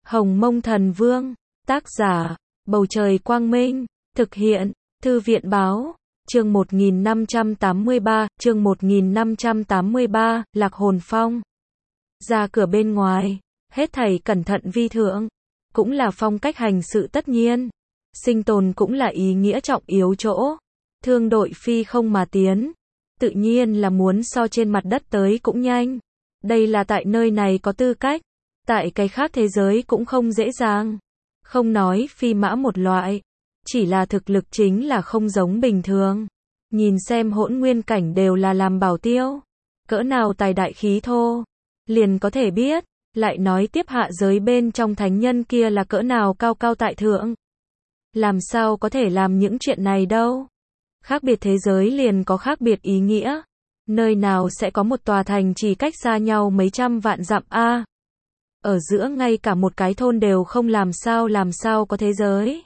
Hồng Mông Thần Vương, tác giả, Bầu Trời Quang Minh, thực hiện, Thư viện Báo, chương 1583, Lạc Hồn Phong. Ra cửa bên ngoài, hết thảy cẩn thận vi thượng, cũng là phong cách hành sự tất nhiên. Sinh tồn cũng là ý nghĩa trọng yếu chỗ. Thương đội phi không mà tiến, tự nhiên là muốn so trên mặt đất tới cũng nhanh. Đây là tại nơi này có tư cách, tại cái khác thế giới cũng không dễ dàng. Không nói phi mã một loại, chỉ là thực lực chính là không giống bình thường. Nhìn xem Hỗn Nguyên cảnh đều là làm bảo tiêu, cỡ nào tài đại khí thô, liền có thể biết. Lại nói tiếp hạ giới bên trong thánh nhân kia là cỡ nào cao cao tại thượng. Làm sao có thể làm những chuyện này đâu. Khác biệt thế giới liền có khác biệt ý nghĩa. Nơi nào sẽ có một tòa thành chỉ cách xa nhau mấy trăm vạn dặm a? Ở giữa ngay cả một cái thôn đều không, làm sao có thế giới.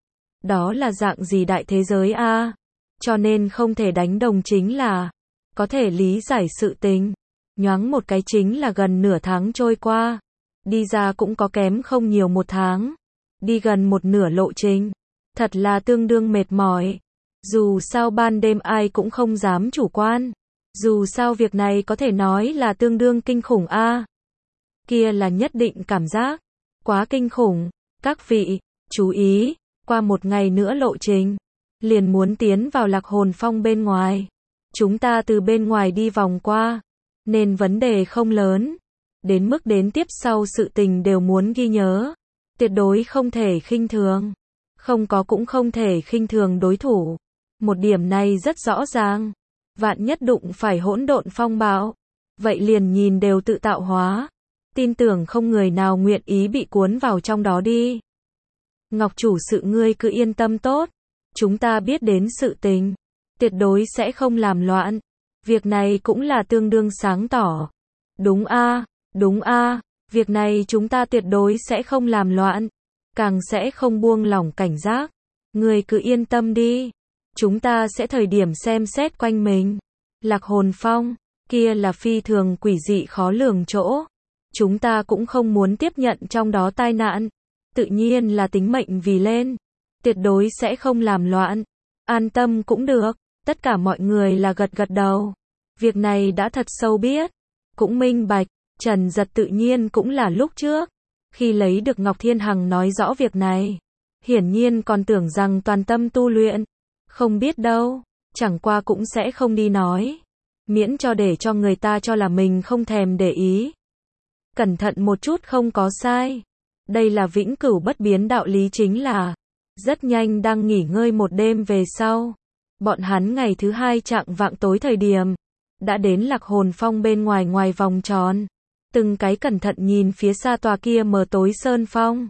Đó là dạng gì đại thế giới a? Cho nên không thể đánh đồng chính là có thể lý giải sự tình. Nhoáng một cái chính là gần nửa tháng trôi qua. Đi ra cũng có kém không nhiều một tháng. Đi gần một nửa lộ trình. Thật là tương đương mệt mỏi. Dù sao ban đêm ai cũng không dám chủ quan. Dù sao việc này có thể nói là tương đương kinh khủng a. Kia là nhất định cảm giác. Quá kinh khủng. Các vị, chú ý, qua một ngày nữa lộ trình. Liền muốn tiến vào Lạc Hồn Phong bên ngoài. Chúng ta từ bên ngoài đi vòng qua. Nên vấn đề không lớn. Đến mức đến tiếp sau sự tình đều muốn ghi nhớ. Tuyệt đối không thể khinh thường. Không có cũng không thể khinh thường đối thủ. Một điểm này rất rõ ràng. Vạn nhất đụng phải hỗn độn phong bạo. Vậy liền nhìn đều tự tạo hóa. Tin tưởng không người nào nguyện ý bị cuốn vào trong đó đi. Ngọc chủ sự ngươi cứ yên tâm tốt. Chúng ta biết đến sự tình. Tuyệt đối sẽ không làm loạn. Việc này cũng là tương đương sáng tỏ. Đúng a, việc này chúng ta tuyệt đối sẽ không làm loạn. Càng sẽ không buông lỏng cảnh giác. Ngươi cứ yên tâm đi. Chúng ta sẽ thời điểm xem xét quanh mình. Lạc Hồn Phong, kia là phi thường quỷ dị khó lường chỗ. Chúng ta cũng không muốn tiếp nhận trong đó tai nạn. Tự nhiên là tính mệnh vì lên. Tuyệt đối sẽ không làm loạn. An tâm cũng được. Tất cả mọi người là gật gật đầu. Việc này đã thật sâu biết. Cũng minh bạch. Trần Giật tự nhiên cũng là lúc trước. Khi lấy được Ngọc Thiên Hằng nói rõ việc này. Hiển nhiên còn tưởng rằng toàn tâm tu luyện. Không biết đâu. Chẳng qua cũng sẽ không đi nói. Miễn cho để cho người ta cho là mình không thèm để ý. Cẩn thận một chút không có sai. Đây là vĩnh cửu bất biến đạo lý chính là. Rất nhanh đang nghỉ ngơi một đêm về sau. Bọn hắn ngày thứ hai chạng vạng tối thời điểm. Đã đến Lạc Hồn Phong bên ngoài vòng tròn. Từng cái cẩn thận nhìn phía xa tòa kia mờ tối sơn phong.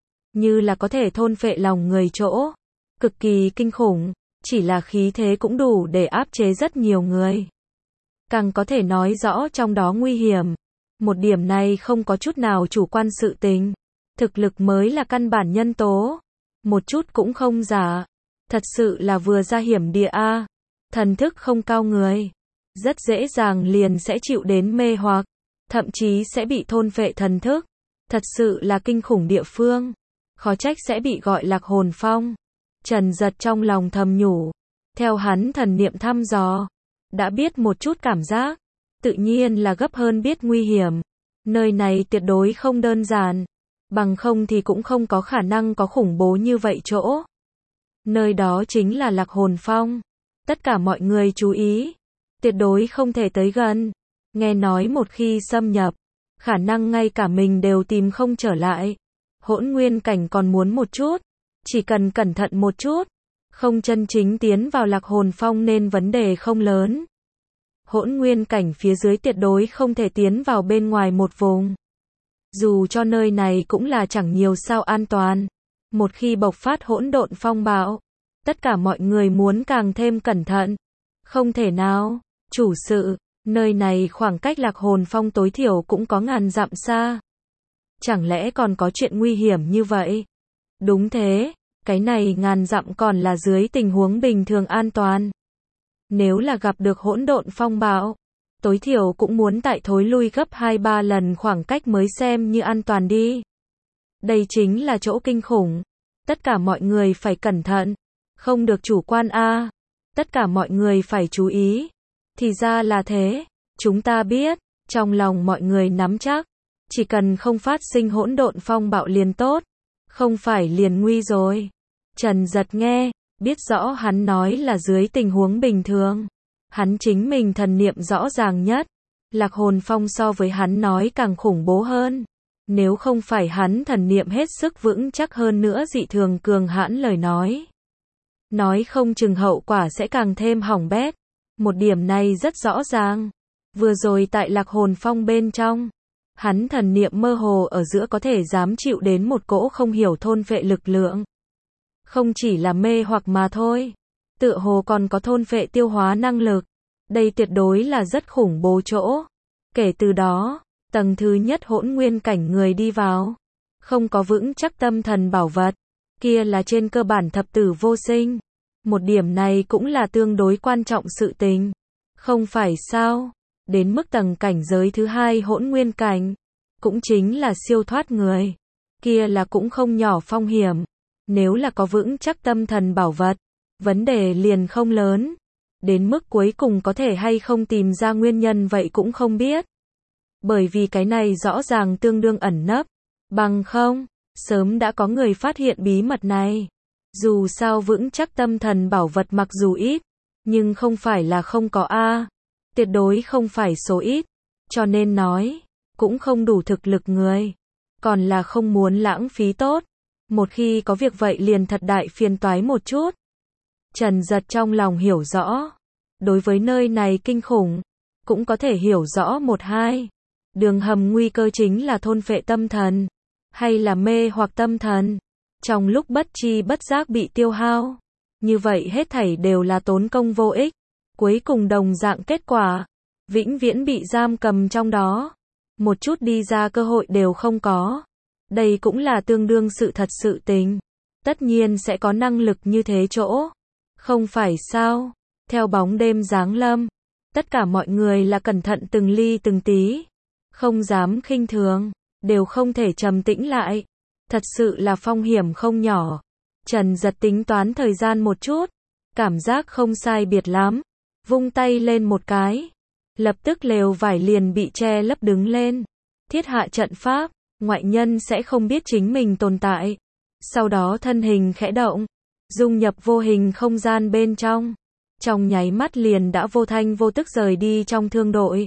Như là có thể thôn phệ lòng người chỗ. Cực kỳ kinh khủng. Chỉ là khí thế cũng đủ để áp chế rất nhiều người. Càng có thể nói rõ trong đó nguy hiểm. Một điểm này không có chút nào chủ quan sự tình. Thực lực mới là căn bản nhân tố. Một chút cũng không giả. Thật sự là vừa ra hiểm địa a. Thần thức không cao người. Rất dễ dàng liền sẽ chịu đến mê hoặc. Thậm chí sẽ bị thôn phệ thần thức. Thật sự là kinh khủng địa phương. Khó trách sẽ bị gọi Lạc Hồn Phong. Trần Giật trong lòng thầm nhủ. Theo hắn thần niệm thăm dò. Đã biết một chút cảm giác. Tự nhiên là gấp hơn biết nguy hiểm. Nơi này tuyệt đối không đơn giản. Bằng không thì cũng không có khả năng có khủng bố như vậy chỗ. Nơi đó chính là Lạc Hồn Phong. Tất cả mọi người chú ý. Tuyệt đối không thể tới gần. Nghe nói một khi xâm nhập. Khả năng ngay cả mình đều tìm không trở lại. Hỗn Nguyên cảnh còn muốn một chút. Chỉ cần cẩn thận một chút. Không chân chính tiến vào Lạc Hồn Phong nên vấn đề không lớn. Hỗn Nguyên cảnh phía dưới tuyệt đối không thể tiến vào bên ngoài một vùng. Dù cho nơi này cũng là chẳng nhiều sao an toàn. Một khi bộc phát hỗn độn phong bạo. Tất cả mọi người muốn càng thêm cẩn thận. Không thể nào. Chủ sự, nơi này khoảng cách Lạc Hồn Phong tối thiểu cũng có ngàn dặm xa. Chẳng lẽ còn có chuyện nguy hiểm như vậy? Đúng thế, cái này ngàn dặm còn là dưới tình huống bình thường an toàn. Nếu là gặp được hỗn độn phong bạo, tối thiểu cũng muốn tại thối lui gấp 2-3 lần khoảng cách mới xem như an toàn đi. Đây chính là chỗ kinh khủng. Tất cả mọi người phải cẩn thận. Không được chủ quan a. Tất cả mọi người phải chú ý. Thì ra là thế. Chúng ta biết. Trong lòng mọi người nắm chắc. Chỉ cần không phát sinh hỗn độn phong bạo liền tốt. Không phải liền nguy rồi. Trần Giật nghe. Biết rõ hắn nói là dưới tình huống bình thường. Hắn chính mình thần niệm rõ ràng nhất. Lạc hồn phong so với hắn nói càng khủng bố hơn. Nếu không phải hắn thần niệm hết sức vững chắc hơn nữa dị thường cường hãn lời nói. Nói không chừng hậu quả sẽ càng thêm hỏng bét. Một điểm này rất rõ ràng. Vừa rồi tại lạc hồn phong bên trong. Hắn thần niệm mơ hồ ở giữa có thể dám chịu đến một cỗ không hiểu thôn phệ lực lượng. Không chỉ là mê hoặc mà thôi. Tựa hồ còn có thôn phệ tiêu hóa năng lực. Đây tuyệt đối là rất khủng bố chỗ. Kể từ đó, tầng thứ nhất hỗn nguyên cảnh người đi vào. Không có vững chắc tâm thần bảo vật. Kia là trên cơ bản thập tử vô sinh. Một điểm này cũng là tương đối quan trọng sự tình. Không phải sao? Đến mức tầng cảnh giới thứ hai hỗn nguyên cảnh. Cũng chính là siêu thoát người. Kia là cũng không nhỏ phong hiểm. Nếu là có vững chắc tâm thần bảo vật. Vấn đề liền không lớn. Đến mức cuối cùng có thể hay không tìm ra nguyên nhân vậy cũng không biết. Bởi vì cái này rõ ràng tương đương ẩn nấp. Bằng không, sớm đã có người phát hiện bí mật này. Dù sao vững chắc tâm thần bảo vật mặc dù ít, nhưng không phải là không có a. Tuyệt đối không phải số ít. Cho nên nói, cũng không đủ thực lực người. Còn là không muốn lãng phí tốt. Một khi có việc vậy liền thật đại phiền toái một chút. Trần Giật trong lòng hiểu rõ. Đối với nơi này kinh khủng, cũng có thể hiểu rõ một hai. Đường hầm nguy cơ chính là thôn phệ tâm thần, hay là mê hoặc tâm thần. Trong lúc bất chi bất giác bị tiêu hao. Như vậy hết thảy đều là tốn công vô ích. Cuối cùng đồng dạng kết quả. Vĩnh viễn bị giam cầm trong đó. Một chút đi ra cơ hội đều không có. Đây cũng là tương đương sự thật sự tình. Tất nhiên sẽ có năng lực như thế chỗ. Không phải sao? Theo bóng đêm giáng lâm. Tất cả mọi người là cẩn thận từng ly từng tí. Không dám khinh thường. Đều không thể trầm tĩnh lại. Thật sự là phong hiểm không nhỏ. Trần Giật tính toán thời gian một chút. Cảm giác không sai biệt lắm. Vung tay lên một cái. Lập tức lều vải liền bị che lấp đứng lên. Thiết hạ trận pháp. Ngoại nhân sẽ không biết chính mình tồn tại. Sau đó thân hình khẽ động. Dung nhập vô hình không gian bên trong. Trong nháy mắt liền đã vô thanh vô tức rời đi trong thương đội.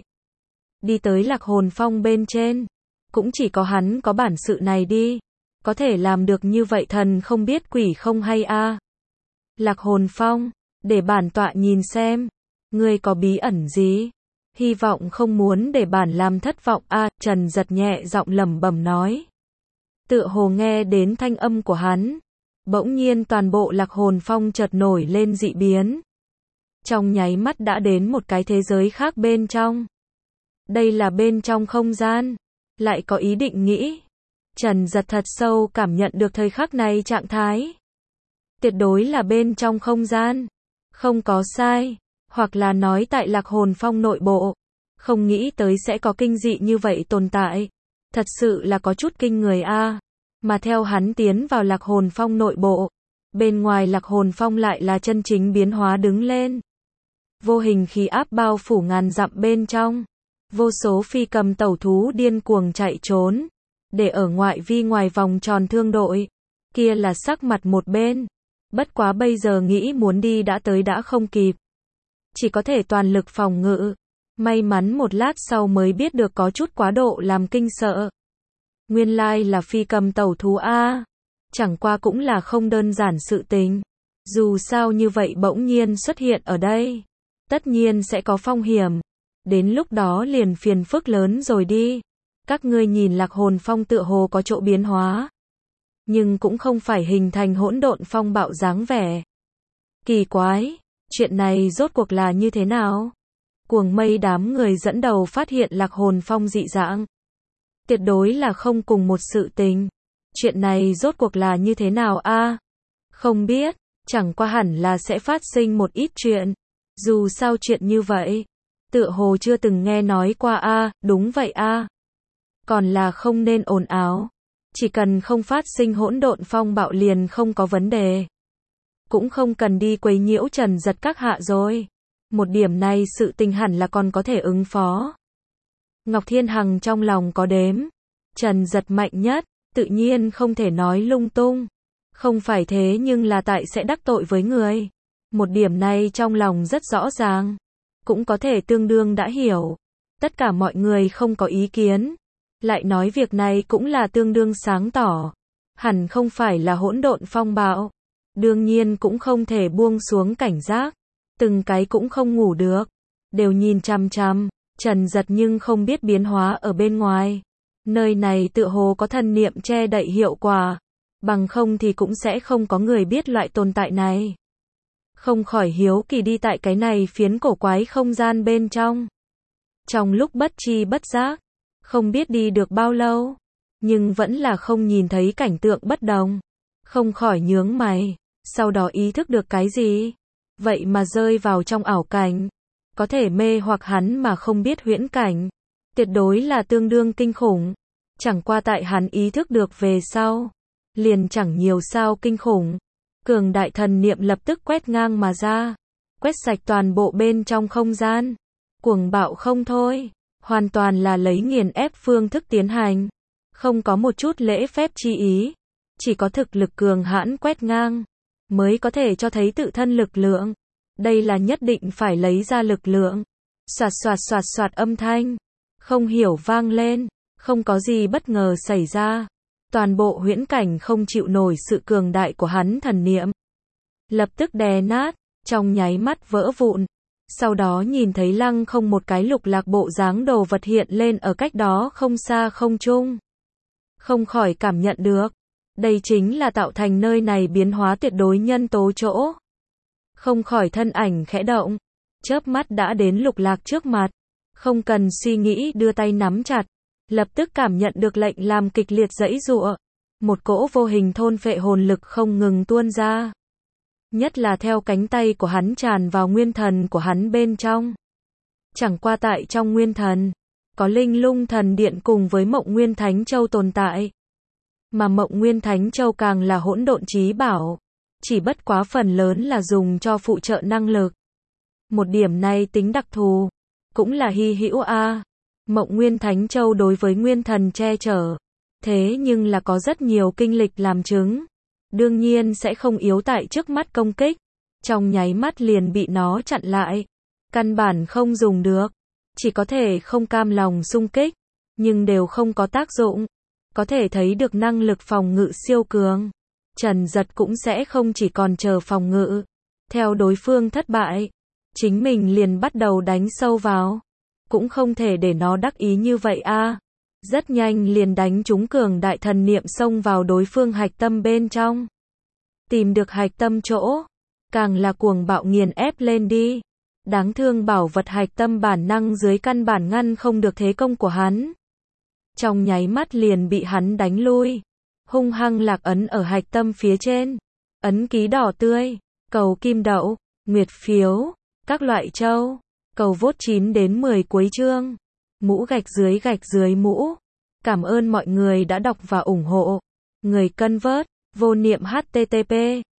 Đi tới lạc hồn phong bên trên. Cũng chỉ có hắn có bản sự này đi. Có thể làm được như vậy thần không biết quỷ không hay a. Lạc hồn phong. Để bản tọa nhìn xem. Ngươi có bí ẩn gì? Hy vọng không muốn để bản làm thất vọng a. Trần Giật nhẹ giọng lẩm bẩm nói. Tựa hồ nghe đến thanh âm của hắn. Bỗng nhiên toàn bộ lạc hồn phong chợt nổi lên dị biến. Trong nháy mắt đã đến một cái thế giới khác bên trong. Đây là bên trong không gian. Lại có ý định nghĩ. Trần Giật thật sâu cảm nhận được thời khắc này trạng thái. Tuyệt đối là bên trong không gian. Không có sai. Hoặc là nói tại lạc hồn phong nội bộ. Không nghĩ tới sẽ có kinh dị như vậy tồn tại. Thật sự là có chút kinh người a. Mà theo hắn tiến vào lạc hồn phong nội bộ. Bên ngoài lạc hồn phong lại là chân chính biến hóa đứng lên. Vô hình khí áp bao phủ ngàn dặm bên trong. Vô số phi cầm tẩu thú điên cuồng chạy trốn. Để ở ngoại vi ngoài vòng tròn thương đội. Kia là sắc mặt một bên. Bất quá bây giờ nghĩ muốn đi đã tới đã không kịp. Chỉ có thể toàn lực phòng ngự. May mắn một lát sau mới biết được có chút quá độ làm kinh sợ. Nguyên lai là phi cầm tẩu thú a. Chẳng qua cũng là không đơn giản sự tình. Dù sao như vậy bỗng nhiên xuất hiện ở đây. Tất nhiên sẽ có phong hiểm. Đến lúc đó liền phiền phức lớn rồi đi. Các ngươi nhìn lạc hồn phong tựa hồ có chỗ biến hóa. Nhưng cũng không phải hình thành hỗn độn phong bạo dáng vẻ. Kỳ quái. Chuyện này rốt cuộc là như thế nào? Cuồng mây đám người dẫn đầu phát hiện lạc hồn phong dị dạng. Tuyệt đối là không cùng một sự tình. Chuyện này rốt cuộc là như thế nào a? Không biết, chẳng qua hẳn là sẽ phát sinh một ít chuyện. Dù sao chuyện như vậy, tựa hồ chưa từng nghe nói qua a. Đúng vậy a. Còn là không nên ồn ào. Chỉ cần không phát sinh hỗn độn phong bạo liền không có vấn đề. Cũng không cần đi quấy nhiễu Trần Giật các hạ rồi. Một điểm này sự tình hẳn là còn có thể ứng phó. Ngọc Thiên Hằng trong lòng có đếm. Trần Giật mạnh nhất, tự nhiên không thể nói lung tung. Không phải thế nhưng là tại sẽ đắc tội với người. Một điểm này trong lòng rất rõ ràng. Cũng có thể tương đương đã hiểu. Tất cả mọi người không có ý kiến. Lại nói việc này cũng là tương đương sáng tỏ. Hẳn không phải là hỗn độn phong bạo. Đương nhiên cũng không thể buông xuống cảnh giác. Từng cái cũng không ngủ được. Đều nhìn chằm chằm. Trần Giật nhưng không biết biến hóa ở bên ngoài. Nơi này tựa hồ có thần niệm che đậy hiệu quả. Bằng không thì cũng sẽ không có người biết loại tồn tại này. Không khỏi hiếu kỳ đi tại cái này phiến cổ quái không gian bên trong. Trong lúc bất tri bất giác, không biết đi được bao lâu, nhưng vẫn là không nhìn thấy cảnh tượng bất đồng. Không khỏi nhướng mày, sau đó ý thức được cái gì? Vậy mà rơi vào trong ảo cảnh. Có thể mê hoặc hắn mà không biết huyễn cảnh. Tuyệt đối là tương đương kinh khủng. Chẳng qua tại hắn ý thức được về sau. Liền chẳng nhiều sao kinh khủng. Cường đại thần niệm lập tức quét ngang mà ra. Quét sạch toàn bộ bên trong không gian. Cuồng bạo không thôi. Hoàn toàn là lấy nghiền ép phương thức tiến hành. Không có một chút lễ phép chi ý. Chỉ có thực lực cường hãn quét ngang. Mới có thể cho thấy tự thân lực lượng. Đây là nhất định phải lấy ra lực lượng. Soạt soạt soạt soạt âm thanh. Không hiểu vang lên. Không có gì bất ngờ xảy ra. Toàn bộ huyễn cảnh không chịu nổi sự cường đại của hắn thần niệm. Lập tức đè nát. Trong nháy mắt vỡ vụn. Sau đó nhìn thấy lăng không một cái lục lạc bộ dáng đồ vật hiện lên ở cách đó không xa không trung. Không khỏi cảm nhận được. Đây chính là tạo thành nơi này biến hóa tuyệt đối nhân tố chỗ. Không khỏi thân ảnh khẽ động. Chớp mắt đã đến lục lạc trước mặt. Không cần suy nghĩ đưa tay nắm chặt. Lập tức cảm nhận được lệnh làm kịch liệt giãy giụa. Một cỗ vô hình thôn phệ hồn lực không ngừng tuôn ra. Nhất là theo cánh tay của hắn tràn vào nguyên thần của hắn bên trong. Chẳng qua tại trong nguyên thần, có linh lung thần điện cùng với Mộng Nguyên Thánh Châu tồn tại. Mà Mộng Nguyên Thánh Châu càng là hỗn độn chí bảo. Chỉ bất quá phần lớn là dùng cho phụ trợ năng lực. Một điểm này tính đặc thù. Cũng là hy hữu a. Mộng Nguyên Thánh Châu đối với nguyên thần che chở. Thế nhưng là có rất nhiều kinh lịch làm chứng. Đương nhiên sẽ không yếu tại trước mắt công kích. Trong nháy mắt liền bị nó chặn lại. Căn bản không dùng được. Chỉ có thể không cam lòng xung kích. Nhưng đều không có tác dụng. Có thể thấy được năng lực phòng ngự siêu cường. Trần Giật cũng sẽ không chỉ còn chờ phòng ngự. Theo đối phương thất bại. Chính mình liền bắt đầu đánh sâu vào. Cũng không thể để nó đắc ý như vậy a. Rất nhanh liền đánh trúng cường đại thần niệm xông vào đối phương hạch tâm bên trong. Tìm được hạch tâm chỗ. Càng là cuồng bạo nghiền ép lên đi. Đáng thương bảo vật hạch tâm bản năng dưới căn bản ngăn không được thế công của hắn. Trong nháy mắt liền bị hắn đánh lui. Hung hăng lạc ấn ở hạch tâm phía trên. Ấn ký đỏ tươi. Cầu kim đậu. Nguyệt phiếu. Các loại châu. Cầu vote 9 đến 10 cuối chương. Mũ gạch dưới mũ. Cảm ơn mọi người đã đọc và ủng hộ. Người cân vớt. Vô niệm http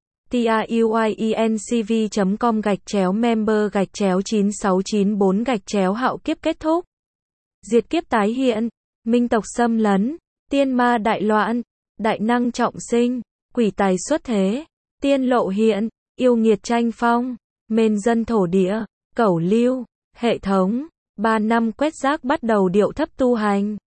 tiuyenc.com/member/9694/hạo kiếp kết thúc. Diệt kiếp tái hiện. Minh tộc xâm lấn. Tiên ma đại loạn. Đại năng trọng sinh. Quỷ tài xuất thế. Tiên lộ hiện. Yêu nghiệt tranh phong. Mên dân thổ địa. Cẩu lưu. Hệ thống. 3 năm quét rác bắt đầu điệu thấp tu hành.